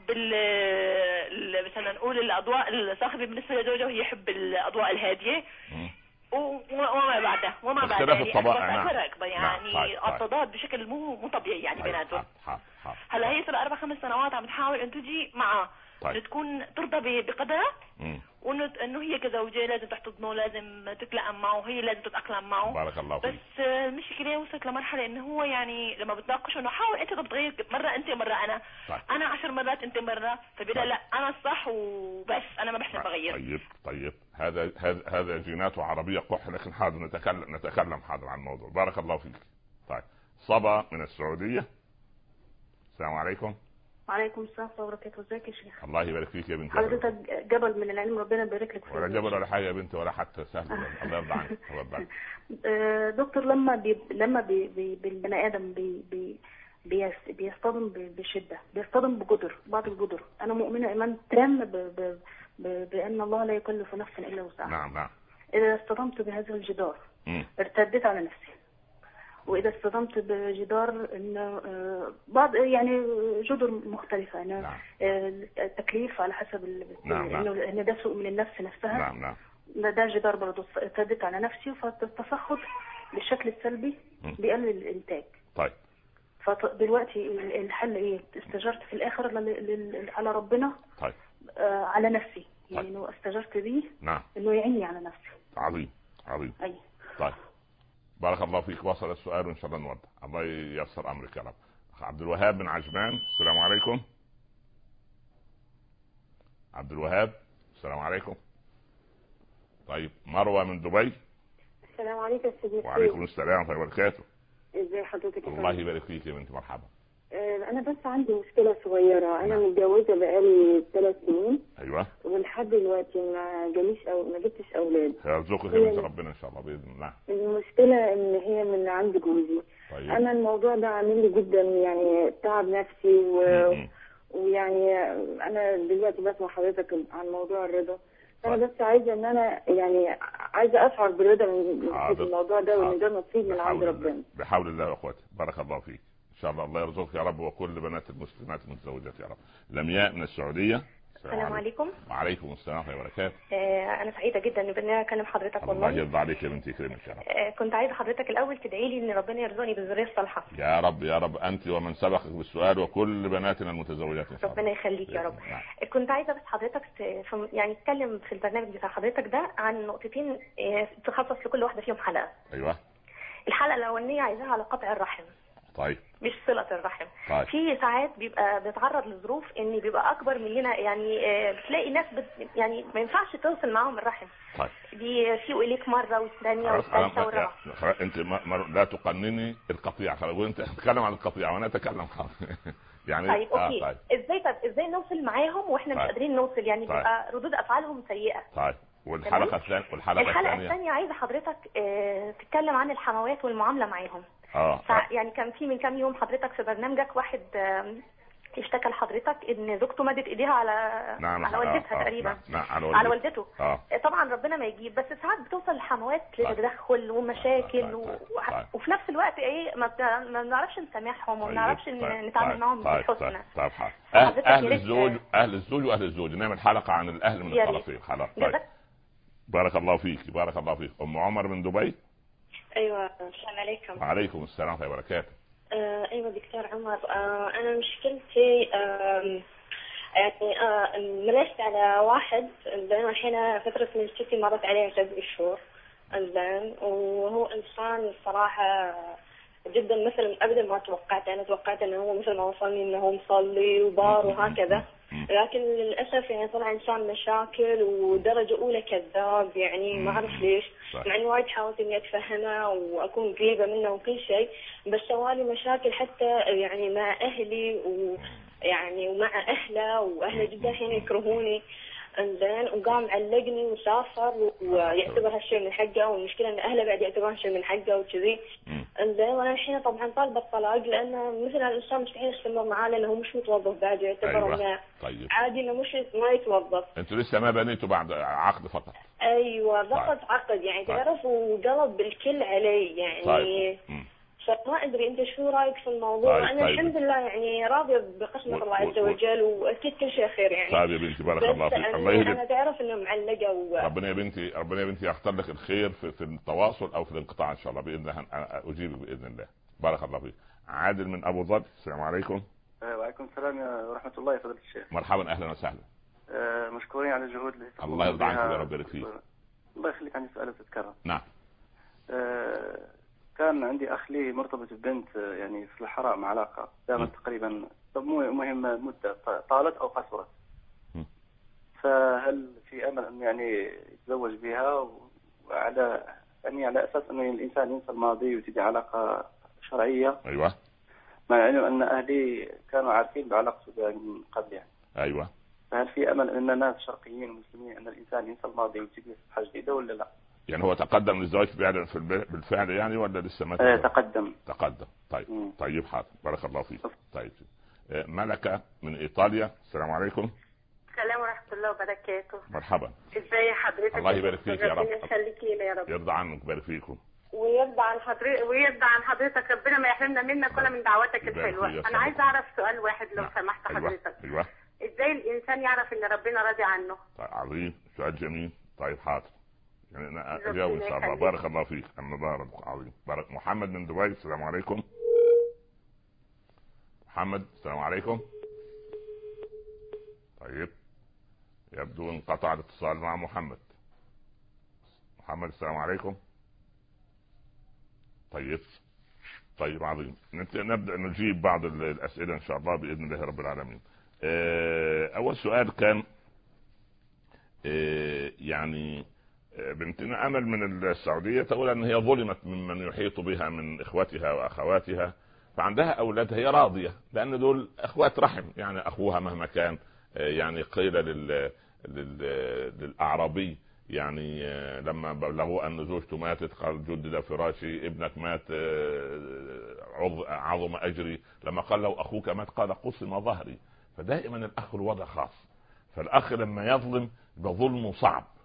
ال مثلا نقول الاضواء الصاخبه بالنسبه لزوجها، وهي حب الاضواء الهاديه. م. وما بعده وما بعده يعني الطبائع. نعم. يعني التضاد بشكل مو مو طبيعي يعني بيناتهم. هلا هي صار اربع خمس سنوات عم تحاول ان تجي معه، طيب. تكون ترضى بقدرها، وانه انه هي كزوجه لازم تحتضنه، لازم تتلائم معه، وهي لازم تتاقلم معه. بارك الله فيك. بس المشكله وصلت لمرحله انه هو يعني لما بتناقشه انه حاول انت تتغير، مره انت مره انا. طيب. انا عشر مرات انت مره، فبدا طيب. لا انا الصح وبس، انا ما بحسن بغير. طيب طيب هذا هذا هذا جيناته عربيه قح، لكن حاضر نتكلم نتكلم حاضر عن الموضوع. بارك الله فيك. طيب صبا من السعوديه. السلام عليكم. وعليكم السلام ورحمه الله وبركاته. ازيك يا شيخ؟ الله يبارك فيك يا بنتي. حضرتك جبل من العلم، ربنا يبارك لك فيه. ولا جبل ولا حاجه يا بنتي، ولا حتى سهل. الله يرضى عنك. الله يرضى عنك. دكتور، لما بي لما بي بي بالبني ادم بي بي بيصطدم بشده، بيصطدم بجدر، بعض الجدر، انا مؤمنه ايمان تام ب ب ب بان الله لا يكلف نفسا الا وسعها. نعم نعم. اذا اصطدمت بهذا الجدار م. ارتدت على نفسي، واذا اصطدمت بجدار ان بعض يعني جدر مختلفه، انا نعم. التكليف على حسب نعم نعم. انه ان ده سوء من النفس نفسها. نعم نعم. ده جدار برضه ارتدت على نفسي، فالتسخط بالشكل السلبي بيقلل الانتاج. طيب. فدلوقتي الحل ايه؟ استجرت في الاخر على ربنا. طيب. آه على نفسي، طيب. يعني انه استجرت بيه. نعم. انه يعيني على نفسي. عظيم عظيم. ايوه. طيب بارك الله فيك. وصل السؤال وان شاء الله نوضح. الله ييسر امرك يا رب. عبد الوهاب من عجمان. السلام عليكم. عبد الوهاب السلام عليكم. طيب مروه من دبي. السلام عليكم سيدي. وعليكم السلام ورحمه الله وبركاته. ازي حضرتك؟ الله يبارك فيك يا بنتي. مرحبا. انا بس عندي مشكله صغيره. انا متجوزه بقالي ثلاث سنين. ايوه. ولحد دلوقتي ما جاليش او ما جبتش اولاد. يرزقك يا بنت ربنا ان شاء الله باذن الله. المشكله ان هي من عند جوزي. طيب. انا الموضوع ده عامل لي جدا يعني تعب نفسي و... ويعني انا دلوقتي بسمع حضرتك عن موضوع الرضا، انا بس عايزه ان انا يعني عايزه اشعر بالرضا من الموضوع ده، وان ده نصيب من عند ربنا. بحول الله واخواتي، بارك الله فيك ان شاء الله. الله يرزقك يا رب وكل بنات المسلمات المتزوجات يا رب. لمياء من السعوديه. السلام عليكم. وعليكم السلام ورحمه الله وبركاته. آه انا سعيده جدا ان انا اكلم حضرتك والله. الله يرضى عليك يا بنتي، يكرمك يا رب. آه كنت عايزه حضرتك الاول تدعي لي ان ربنا يرزقني بالذريه الصالحه. يا رب يا رب، انت ومن سبقك بالسؤال وكل بناتنا المتزوجات ان شاء الله. ربنا يخليك يا رب. نعم. كنت عايزه بس حضرتك يعني تتكلم في البرنامج بتاع حضرتك ده عن نقطتين تخصص لكل واحده فيهم حلقه. ايوه. الحلقه الاولانيه عايزاها على قطع الرحم. طيب. مش صلة الرحم. طيب. في ساعات بيبقى بيتعرض لظروف ان بيبقى اكبر مننا، يعني بتلاقي ناس بت يعني ما ينفعش توصل معاهم الرحم. طيب. بيسيئوا اليك مره والثانيه والثالثه والرابعه. انت ما لا تقنني القطيع، خلاص وانت تتكلم عن القطيع وانا اتكلم خلاص. يعني طيب اوكي. آه طيب. ازاي طب ازاي نوصل معاهم واحنا طيب. مش قادرين نوصل، يعني طيب. بيبقى ردود افعالهم سيئه. طيب. والحلقه الثانيه والحلقه الحلقه الثانيه عايزه حضرتك اه تتكلم عن الحموات والمعامله معاهم. اه يعني كان في من كام يوم حضرتك في برنامجك واحد اشتكى لحضرتك ان زوجته مدت ايديها على نعم. على والدتها آه. تقريبا. نعم. نعم. على والدته, على والدته. آه. طبعا ربنا ما يجيب، بس ساعات بتوصل الحموات لتدخل ومشاكل. طيب. طيب. و... طيب. وفي نفس الوقت ايه ما, ما بنعرفش نسامحهم وما بنعرفش طيب. طيب. نتعامل معاهم طيب. بالحسنى. طيب. طيب. أهل, اهل الزوج اهل الزوج واهل الزوج نعمل حلقه عن الاهل من الطرفين. حلقه. طيب. بارك الله فيك بارك الله فيك. ام عمر من دبي. ايوه السلام عليكم. وعليكم السلام ورحمه الله وبركاته. آه ايوه دكتور عمر، آه انا مشكلتي آه يعني آه ملشت على واحد زين، الحين فتره من ستي مرت عليه سبع شهور زين، وهو انسان الصراحه جدا مثلا ابدا ما توقعت. انا توقعت انه هو مثل ما وصلني انه هو مصلي وبار وهكذا، لكن للاسف يعني طلع انسان مشاكل ودرجه اولى كذاب، يعني ما اعرف ليش، مع اني وايد حاولت اني اتفهمه واكون قريبه منه وكل شيء، بس سوالي مشاكل حتى يعني مع اهلي ويعني ومع اهله، واهله جدا الحين يكرهوني انزين، وقام علقني وسافر ويعتبر هالشيء من حقه، والمشكله ان اهله بعد يعتبرون شيء من حقه وكذي انزين. وانا الحين طبعا طالبه الطلاق، لانه مثلا الانسان مستحيل يستمر معاه لانه هو مش متوظف بعد، يعتبر أيوة. انه طيب. عادي انه مش ما يتوظف. انتوا لسه ما بنيتوا بعد عقد فقط؟ ايوه ضغط طيب. عقد يعني طيب. تعرف، وقلب بالكل علي يعني. طيب. فما ادري انت شو رايك في الموضوع؟ طيب. انا طيب. الحمد لله يعني راضيه بقسمه الله عز وجل، واكيد كل شيء خير يعني. طيب يا بنتي بارك الله فيك. الله يهديك. انا تعرف انه معلقه و... ربنا يا بنتي ربنا يا بنتي يختار لك الخير في, في التواصل او في الانقطاع ان شاء الله باذن الله. اجيبك باذن الله. بارك الله فيك. عادل من ابو ظبي. السلام عليكم. وعليكم السلام ورحمه الله يا فضيله الشيخ. مرحبا اهلا وسهلا. أه مشكورين على الجهود اللي الله يرضى عنك يا رب يبارك فيك. الله يخليك. عندي سؤال بتتكرر. نعم. أه كان عندي اخ لي مرتبط ببنت يعني في الحرام علاقه دامت تقريبا مو مهمه مده طالت او قصرت، فهل في امل انه يعني يتزوج بها وعلى يعني على اساس انه الانسان ينسى الماضي وتجي علاقه شرعيه؟ ايوه. مع العلم ان اهلي كانوا عارفين بعلاقته من قبل يعني. ايوه. فهل في امل ان الناس شرقيين ومسلمين ان الانسان ينسى الماضي وتجي صفحه جديده ولا لا؟ يعني هو تقدم للزواج فعلا في بالفعل يعني ولا لسه ما اه تقدم؟ تقدم. طيب. مم. طيب حاضر بارك الله فيك. طيب. ملكة من ايطاليا. السلام عليكم. السلام ورحمه الله وبركاته. مرحبا. ازي حضرتك؟ الله يبارك فيك يا رب. ربنا يخليكي لي يا رب. يرضى عنك ويبارك فيكم. ويرضى عن حضرتك ويرضى عن حضرتك، ربنا ما يحرمنا منك ولا من دعواتك الحلوه. انا عايزه اعرف سؤال واحد لو سمحت حضرتك. ايوه. ازاي الانسان يعرف ان ربنا راضي عنه؟ طيب عظيم، سؤال جميل. طيب حاضر يعني انا اجاوب ان شاء الله. بارك الله فيك. انا بارك عظيم. بارك. محمد من دبي. السلام عليكم. محمد السلام عليكم. طيب يبدو انقطع الاتصال مع محمد. محمد السلام عليكم. طيب طيب عظيم. نبدأ نجيب بعض الأسئلة إن شاء الله بإذن الله رب العالمين. أول سؤال كان يعني بنتنا أمل من السعودية تقول أن هي ظلمت ممن يحيط بها من إخوتها وأخواتها، فعندها أولادها هي راضية لأن دول أخوات رحم، يعني أخوها مهما كان. يعني قيل لل... لل... للأعرابي يعني لما بلغوا أن زوجته ماتت قال جدد فراشي، ابنك مات عظم أجري، لما قال له أخوك مات قال قسم ظهري. فدائما الأخ الوضع خاص، فالأخ لما يظلم بظلمه صعب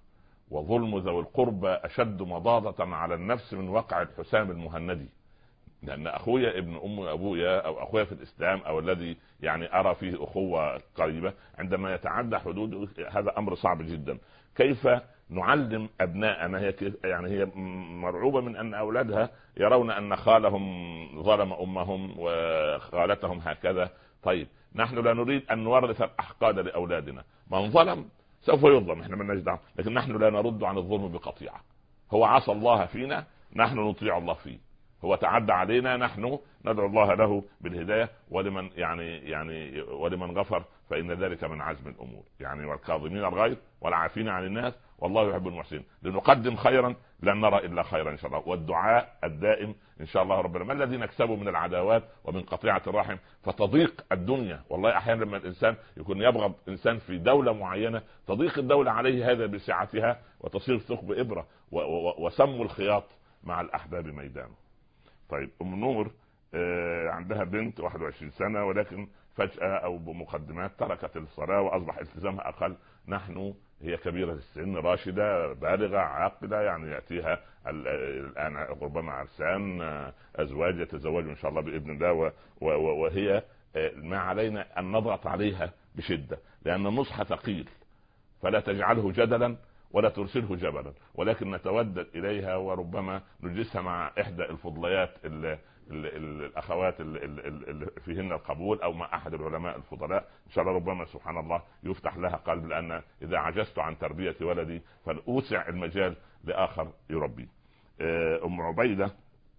وظلم ذوي القربى أشد مضاضة على النفس من وقع الحسام المهندي. لأن أخويا ابن أم أبويا أو أخويا في الإسلام أو الذي يعني أرى فيه أخوة قريبة عندما يتعدى حدود، هذا أمر صعب جدا. كيف نعلم أبناءنا؟ هي يعني هي مرعوبة من أن أولادها يرون أن خالهم ظلم أمهم وخالتهم هكذا. طيب نحن لا نريد أن نورث الأحقاد لأولادنا، من ظلم سوف يظلم، احنا مالناش دعوة، لكن نحن لا نرد عن الظلم بقطيعة. هو عصى الله فينا، نحن نطيع الله فيه. هو تعدى علينا، نحن ندعو الله له بالهداية، ولمن يعني يعني ولمن غفر فإن ذلك من عزم الأمور. يعني والكاظمين الغيظ والعافين عن الناس والله يحب المحسنين. لنقدم خيرا لن نرى إلا خيرا إن شاء الله، والدعاء الدائم إن شاء الله ربنا. ما الذي نكسبه من العداوات ومن قطيعة الرحم؟ فتضيق الدنيا. والله أحيانا لما الإنسان يكون يبغض إنسان في دولة معينة تضيق الدولة عليه هذا بسعتها وتصير ثقب إبرة، وسم الخياط مع الأحباب ميدانه. طيب أم نور آه عندها بنت واحد وعشرين سنة، ولكن فجأة أو بمقدمات تركت الصلاة وأصبح التزامها أقل. نحن هي كبيرة السن، راشدة بالغة عاقلة، يعني يأتيها الآن ربما عرسان أزواج يتزوج إن شاء الله بإذن الله، وهي ما علينا أن نضغط عليها بشدة، لأن النصح ثقيل، فلا تجعله جدلا ولا ترسله جبلا، ولكن نتودد إليها وربما نجلسها مع إحدى الفضليات ال ال ال الأخوات اللي فيهن القبول، أو مع أحد العلماء الفضلاء إن شاء الله، ربما سبحان الله يفتح لها قلب، لأن إذا عجزت عن تربية ولدي فلأوسع المجال لآخر يربي. أم عبيدة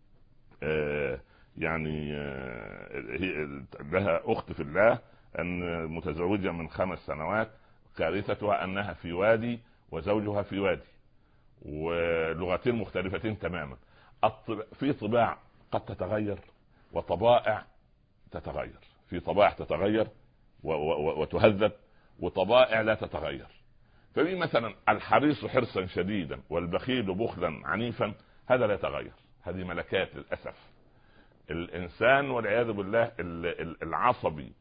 يعني هي لها أخت في الله، أن متزوجة من خمس سنوات، كارثتها أنها في وادي وزوجها في وادي، ولغتين مختلفتين تماما. في طباع قد تتغير وطبائع تتغير، في طبائع تتغير وتهذب وطبائع لا تتغير. ففي مثلا الحريص حرصا شديدا والبخيل بخلا عنيفا، هذا لا يتغير، هذه ملكات للأسف. الإنسان والعياذ بالله العصبي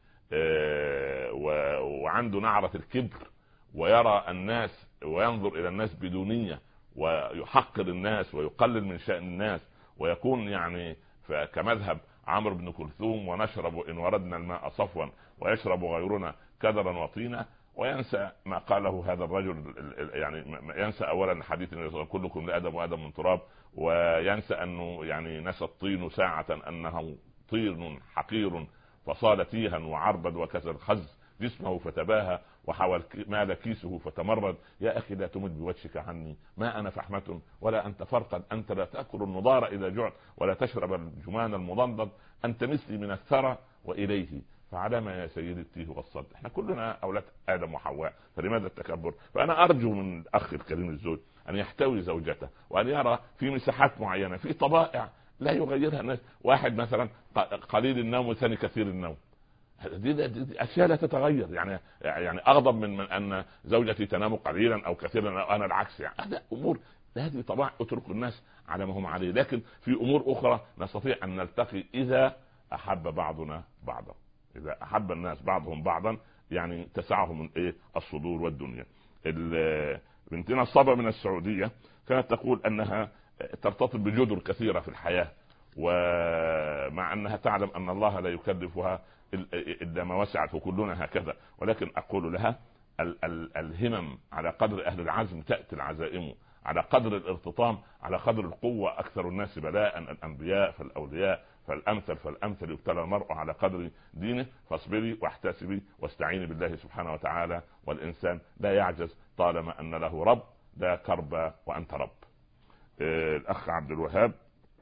وعنده نعرة الكبر، ويرى الناس وينظر إلى الناس بدونية، ويحقر الناس ويقلل من شأن الناس، ويكون يعني كمذهب عمرو بن كلثوم: ونشرب إن وردنا الماء صفوا ويشرب غيرنا كدرا وطينا. وينسى ما قاله هذا الرجل، يعني ينسى أولا حديث كلكم لآدم وآدم من تراب، وينسى أنه يعني نسى الطين ساعة أنه طين حقير فصال تيها وعربد وكسر خز جسمه فتباهى وحاول مال كيسه فتمرد. يا أخي لا تمد بوجهك عني، ما أنا فحمة ولا أنت فرقا، أنت لا تأكل النضار إذا جعت ولا تشرب الجمان المضندد، أنت مثلي من الثرى وإليه فعلى ما يا سيدي التيه والصد. احنا كلنا أولاد آدم وحواء، فلماذا التكبر؟ فأنا أرجو من الأخ الكريم الزوج أن يحتوي زوجته، وأن يرى في مساحات معينة، في طبائع لا يغيرها الناس. واحد مثلا قليل النوم وثاني كثير النوم، دي, دي, دي أشياء لا تتغير. يعني يعني أغضب من, من أن زوجتي تنام قليلا أو كثيرا، أو أنا العكس. يعني هذا أمور، هذه طبعا اترك الناس على ما هم عليه. لكن في أمور أخرى نستطيع أن نلتقي إذا أحب بعضنا بعضا، إذا أحب الناس بعضهم بعضا، يعني تسعهم إيه الصدور والدنيا. بنتنا الصبا من السعودية كانت تقول أنها ترتبط بجدر كثيرة في الحياة، ومع أنها تعلم أن الله لا يكلفها إلا ما وسعت، وكلنا هكذا. ولكن أقول لها ال- ال- الهمم على قدر أهل العزم تأتي العزائم، على قدر الارتطام على قدر القوة. أكثر الناس بلاء الأنبياء فالأولياء، فالأمثل فالأمثل يبتلى المرء على قدر دينه. فاصبري واحتسبي واستعيني بالله سبحانه وتعالى، والإنسان لا يعجز طالما أن له رب، لا كرب وأنت رب. آه الأخ عبد الوهاب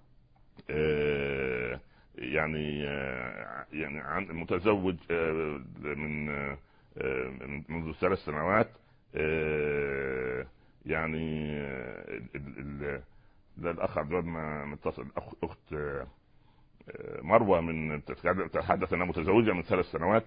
آه يعني آه يعني عن متزوج آه من آه منذ ثلاث سنوات. آه يعني آه الأخ عبد الوهاب متصل أخت آه مروة من تتحدث أنها متزوجة من ثلاث سنوات،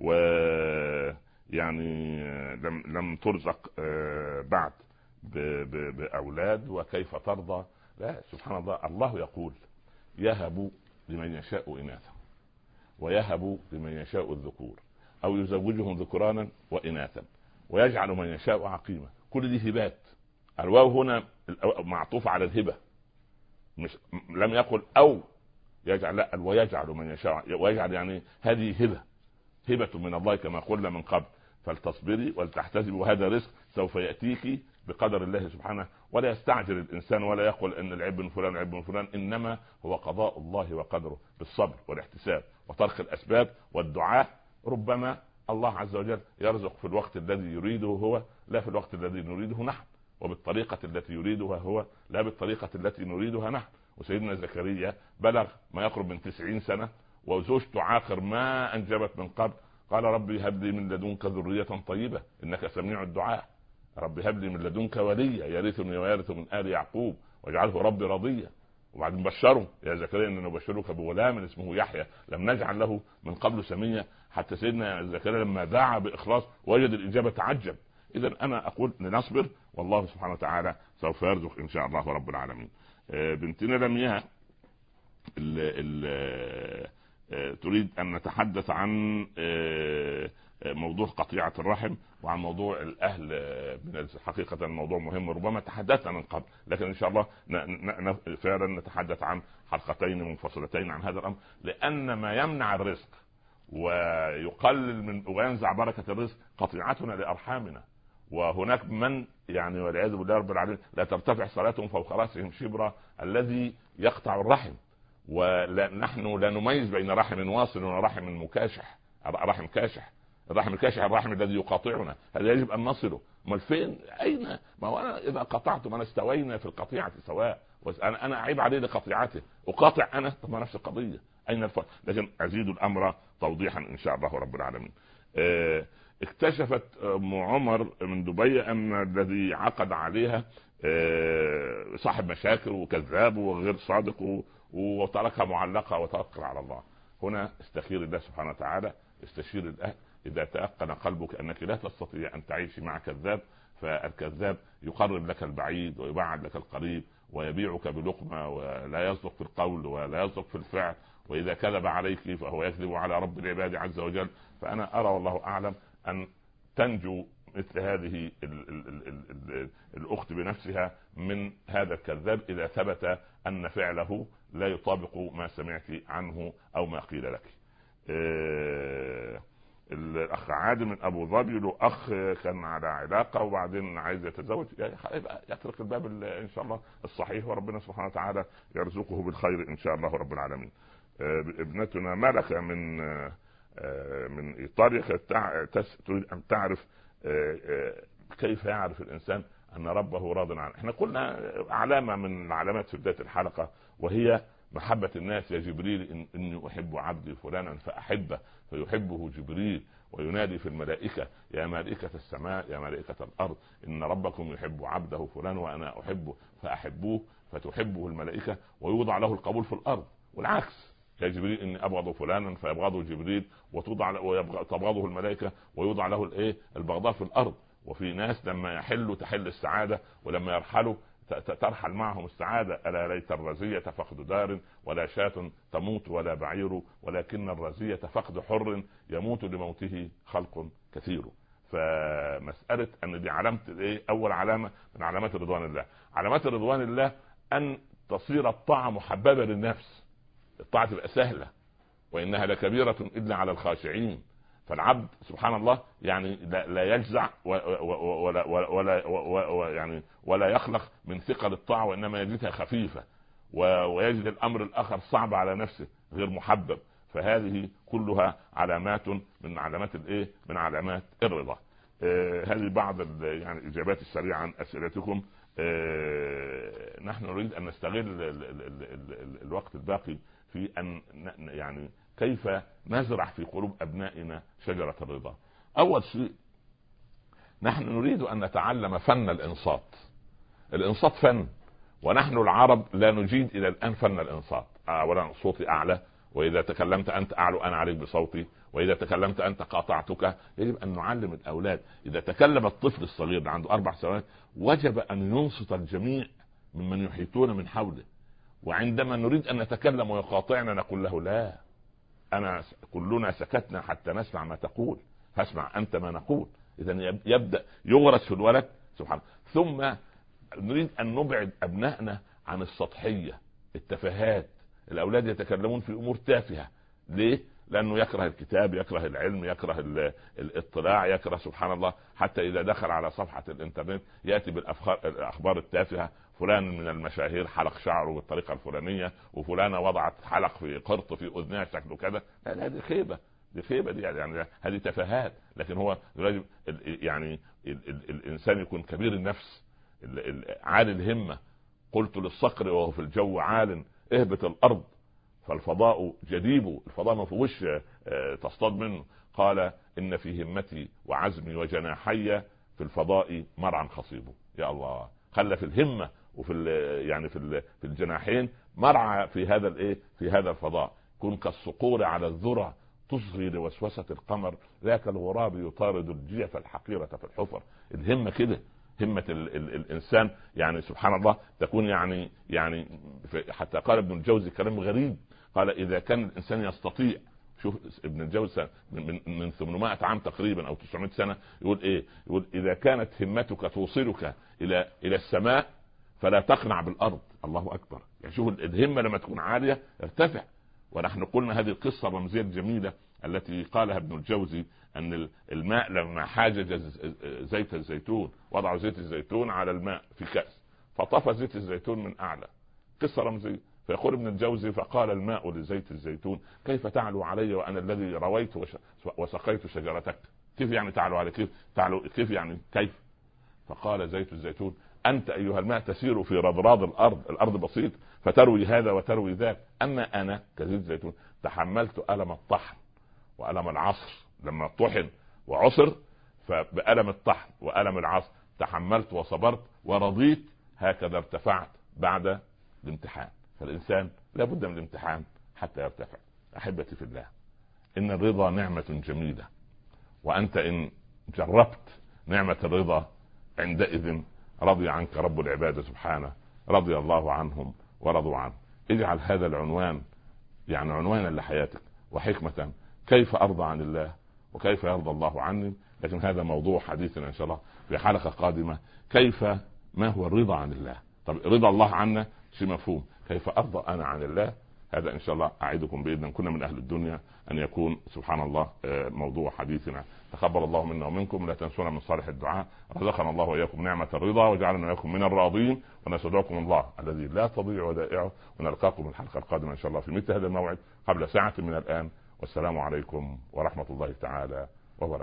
ويعني لم لم ترزق بعد بأولاد، وكيف ترضى؟ لا سبحان الله، الله يقول: يهب لمن يشاء إناثا ويهب لمن يشاء الذكور أو يزوجهم ذكرانا وإناثا ويجعل من يشاء عقيما. كل دي هبات الواو هنا معطوف على الهبة، مش لم يقل أو يجعل، لا، ويجعل من يشاء، ويجعل يعني هذه هبة، هبة من الله كما قلنا من قبل، فلتصبري ولتحتسبي وهذا رزق سوف يأتيك بقدر الله سبحانه. ولا يستعجل الإنسان ولا يقول أن العيب من فلان عيب من فلان، إنما هو قضاء الله وقدره بالصبر والاحتساب وترك الأسباب والدعاء. ربما الله عز وجل يرزق في الوقت الذي يريده هو، لا في الوقت الذي نريده نحن، وبالطريقة التي يريدها هو، لا بالطريقة التي نريدها نحن. وسيدنا زكريا بلغ ما يقرب من تسعين سنة وزوجته عاقر ما أنجبت من قبل، قال ربي هب لي من لدنك ذرية طيبة إنك سميع الدعاء، ربي هب لي من لدنك وليا يرثني ويرث من آل يعقوب واجعله ربي رضيا. وبعدين بشره يا زكريا إننا نبشرك بغلام اسمه يحيى لم نجعل له من قبل سميا. حتى سيدنا زكريا لما دعا بإخلاص وجد الإجابة تعجب. إذا أنا أقول لنصبر والله سبحانه وتعالى سوف يرزق إن شاء الله رب العالمين. بنتنا لمياء تريد أن نتحدث عن موضوع قطيعة الرحم وعن موضوع الأهل. من حقيقة الموضوع مهم، ربما تحدثنا من قبل، لكن إن شاء الله فعلا نتحدث عن حلقتين منفصلتين عن هذا الأمر، لأن ما يمنع الرزق ويقلل من وينزع بركة الرزق قطيعتنا لأرحامنا. وهناك من يعني والعياذ بالله رب العالمين لا ترتفع صلاتهم فوق رأسهم شبرا الذي يقطع الرحم. ونحن لا نميز بين رحم واصل ورحم مكاشح. رحم كاشح، الرحم الكاشح الرحم الذي يقاطعنا، هذا يجب أن نصله. ما فين أين؟ ما هو أنا إذا قطعت ما استوينا في القطيعة سواء، أنا أنا أعيب عليه لقطيعته، أقاطع أنا، طب ما نفس القضية، أين الفرق؟ لكن أزيد الأمر توضيحا إن شاء الله رب العالمين. اه اكتشفت ام عمر من دبي ان الذي عقد عليها اه صاحب مشاكل وكذاب وغير صادق وتركها معلقة وتوكل على الله. هنا استخير الله سبحانه وتعالى، استشير الأهل. إذا تأقن قلبك أنك لا تستطيع أن تعيش مع كذاب، فالكذاب يقرب لك البعيد ويبعد لك القريب ويبيعك بلقمة، ولا يصدق في القول ولا يصدق في الفعل، وإذا كذب عليك فهو يكذب على رب العباد عز وجل. فأنا أرى والله أعلم أن تنجو مثل هذه ال ال ال ال ال الأخت بنفسها من هذا الكذاب إذا ثبت أن فعله لا يطابق ما سمعت عنه أو ما قيل لك. إيه الأخ عادل من أبو ظبي له أخ كان على علاقة وبعدين عايز يتزوج، يترك الباب إن شاء الله الصحيح، وربنا سبحانه وتعالى يرزقه بالخير إن شاء الله رب العالمين. ابنتنا ملكة من من إيطاليا تريد أن تعرف كيف يعرف الإنسان أن ربه راض عنه. احنا قلنا علامة من العلامات في بداية الحلقة وهي محبة الناس. يا جبريل إن إني أحب عبدي فلانا فأحبه، فيحبه جبريل وينادي في الملائكة يا ملائكة السماء يا ملائكة الأرض إن ربكم يحب عبده فلان وأنا أحبه فأحبوه، فتحبه الملائكة ويوضع له القبول في الأرض. والعكس، يا جبريل إني أبغض فلانا فيبغضه جبريل وتوضع وتبغضه الملائكة ويوضع له الإيه البغضاء في الأرض. وفي ناس لما يحلوا تحل السعادة ولما يرحلوا ترحل معهم السعادة. ألا ليت الرزية فقد دار ولا شاة تموت ولا بعير ولكن الرزية فقد حر يموت لموته خلق كثير. فمسألة أن دي علامة إيه؟ أول علامة من علامات رضوان الله. علامات رضوان الله أن تصير الطاعة محببة للنفس. الطاعة تبقى سهلة وإنها لكبيرة إلا على الخاشعين. فالعبد سبحان الله يعني لا يجزع ولا ولا ولا يعني ولا يخلق من ثقل الطاعة، وإنما يجدها خفيفة ويجد الأمر الآخر صعب على نفسه غير محبب. فهذه كلها علامات من علامات الإيه من علامات الرضا. آه هذه بعض يعني الإجابات السريعة عن أسئلتكم. آه نحن نريد أن نستغل ال ال ال ال ال الوقت الباقي في أن يعني كيف نزرع في قلوب أبنائنا شجرة الرضا. أول شيء نحن نريد أن نتعلم فن الإنصات. الإنصات فن، ونحن العرب لا نجيد إلى الآن فن الإنصات. أولا صوتي أعلى، وإذا تكلمت أنت أعلو أنا عليك بصوتي، وإذا تكلمت أنت قاطعتك. يجب أن نعلم الأولاد. إذا تكلم الطفل الصغير اللي عنده أربع سنوات وجب أن ينصت الجميع ممن يحيطون من حوله. وعندما نريد أن نتكلم ويقاطعنا نقول له لا، أنا كلنا سكتنا حتى نسمع ما تقول، فاسمع أنت ما نقول. إذن يبدأ يغرس في الولد سبحان. ثم نريد ان نبعد ابنائنا عن السطحيه، التفاهات. الاولاد يتكلمون في امور تافهه. ليه؟ لانه يكره الكتاب، يكره العلم، يكره الاطلاع، يكره سبحان الله حتى اذا دخل على صفحه الانترنت ياتي بالاخبار التافهه. فلان من المشاهير حلق شعره بالطريقه الفلانيه، وفلانه وضعت حلق في قرط في اذنها شكله كذا. هذه خيبه، دي خيبه دي يعني هذه تفاهات. لكن هو يعني الانسان يكون كبير النفس عالي الهمه. قلت للصقر وهو في الجو عال اهبط الارض فالفضاء جديب. الفضاء ما فيهوش تصطاد منه. قال ان في همتي وعزمي وجناحي في الفضاء مرعى خصيبه. يا الله، خلى في الهمه وفي يعني في في الجناحين مرعى في هذا الايه في هذا الفضاء. كن كالصقور على الذرى تصغي لوسوسه القمر، ذاك الغراب يطارد الجيف الحقيره في الحفر. الهمه كده، همة ال ال الإنسان يعني سبحان الله تكون يعني يعني حتى قال ابن الجوزي كلام غريب. قال إذا كان الإنسان يستطيع، شوف ابن الجوزي من, من ثمانمائة عام تقريبا أو تسعمائة سنة يقول إيه؟ يقول إذا كانت همتك توصلك إلى إلى السماء فلا تقنع بالأرض. الله أكبر. يعني شوف الهمة لما تكون عالية ارتفع. ونحن قلنا هذه القصة الرمزية الجميلة التي قالها ابن الجوزي أن الماء لما حاجج زيت الزيتون وضعوا زيت الزيتون على الماء في كأس فطفى زيت الزيتون من أعلى. قصة رمزية. فيقول ابن الجوزي فقال الماء لزيت الزيتون كيف تعلو علي وأنا الذي رويت وسقيت شجرتك؟ كيف يعني تعلو علي؟ كيف تعلو؟ كيف يعني كيف؟ فقال زيت الزيتون أنت أيها الماء تسير في رضراض الأرض، الأرض بسيط فتروي هذا وتروي ذاك. أما أنا كزيت الزيتون تحملت ألم الطحن وألم العصر. لما طحن وعصر فبألم الطحن وألم العصر تحملت وصبرت ورضيت. هكذا ارتفعت بعد الامتحان. فالإنسان لابد من الامتحان حتى يرتفع. أحبتي في الله، إن الرضا نعمة جميلة، وأنت إن جربت نعمة الرضا عندئذ رضي عنك رب العباد سبحانه، رضي الله عنهم ورضوا عنه. اجعل هذا العنوان يعني عنوانا لحياتك وحكمة، كيف أرضى عن الله وكيف يرضى الله عني. لكن هذا موضوع حديثنا إن شاء الله في حلقة قادمة. كيف ما هو الرضا عن الله؟ طب رضا الله عنا شيء مفهوم، كيف أرضى أنا عن الله؟ هذا إن شاء الله أعدكم بإذن كنا من أهل الدنيا أن يكون سبحان الله موضوع حديثنا. تقبل الله منا ومنكم. لا تنسونا من صالح الدعاء. رزقنا الله وإياكم نعمة الرضا وجعلنا وإياكم من الراضين. ونستودعكم الله الذي لا تضيع ودائعه. ونلقاكم الحلقة القادمة إن شاء الله في مثل هذا الموعد قبل ساعة من الآن. والسلام عليكم ورحمة الله تعالى